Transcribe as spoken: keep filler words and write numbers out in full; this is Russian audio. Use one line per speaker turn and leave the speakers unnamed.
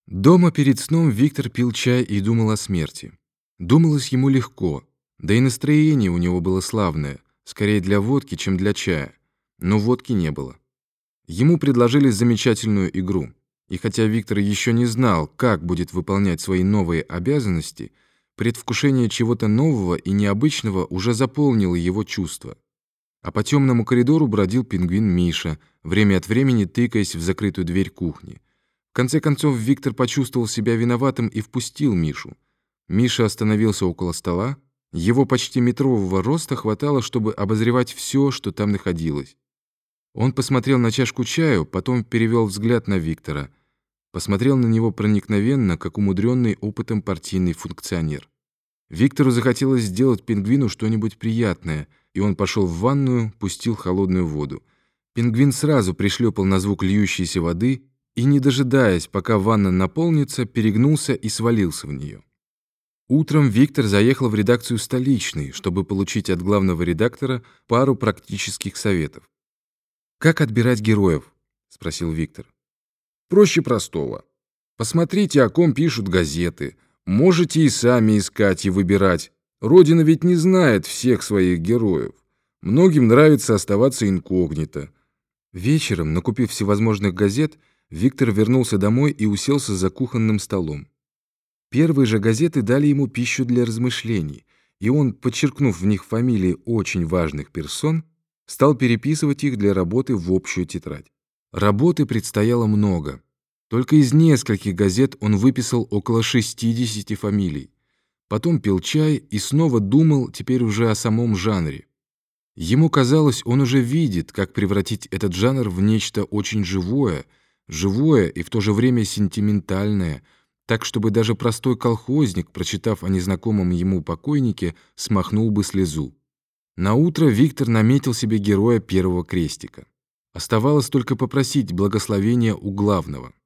Дома перед сном Виктор пил чай и думал о смерти. Думалось ему легко, да и настроение у него было славное, скорее для водки, чем для чая. Но водки не было. Ему предложили замечательную игру. И хотя Виктор еще не знал, как будет выполнять свои новые обязанности, предвкушение чего-то нового и необычного уже заполнило его чувства. А по темному коридору бродил пингвин Миша, время от времени тыкаясь в закрытую дверь кухни. В конце концов Виктор почувствовал себя виноватым и впустил Мишу. Миша остановился около стола. Его почти метрового роста хватало, чтобы обозревать все, что там находилось. Он посмотрел на чашку чаю, потом перевел взгляд на Виктора. Посмотрел на него проникновенно, как умудренный опытом партийный функционер. Виктору захотелось сделать пингвину что-нибудь приятное, и он пошел в ванную, пустил холодную воду. Пингвин сразу пришлепал на звук льющейся воды и, не дожидаясь, пока ванна наполнится, перегнулся и свалился в нее. Утром Виктор заехал в редакцию «Столичной», чтобы получить от главного редактора пару практических советов. «Как отбирать героев?» — спросил Виктор.
«Проще простого. Посмотрите, о ком пишут газеты. Можете и сами искать и выбирать. Родина ведь не знает всех своих героев. Многим нравится оставаться инкогнито».
Вечером, накупив всевозможных газет, Виктор вернулся домой и уселся за кухонным столом. Первые же газеты дали ему пищу для размышлений, и он, подчеркнув в них фамилии очень важных персон, стал переписывать их для работы в общую тетрадь. Работы предстояло много. Только из нескольких газет он выписал около шестидесяти фамилий. Потом пил чай и снова думал теперь уже о самом жанре. Ему казалось, он уже видит, как превратить этот жанр в нечто очень живое, живое и в то же время сентиментальное, так, чтобы даже простой колхозник, прочитав о незнакомом ему покойнике, смахнул бы слезу. Наутро Виктор наметил себе героя первого крестика. Оставалось только попросить благословения у главного.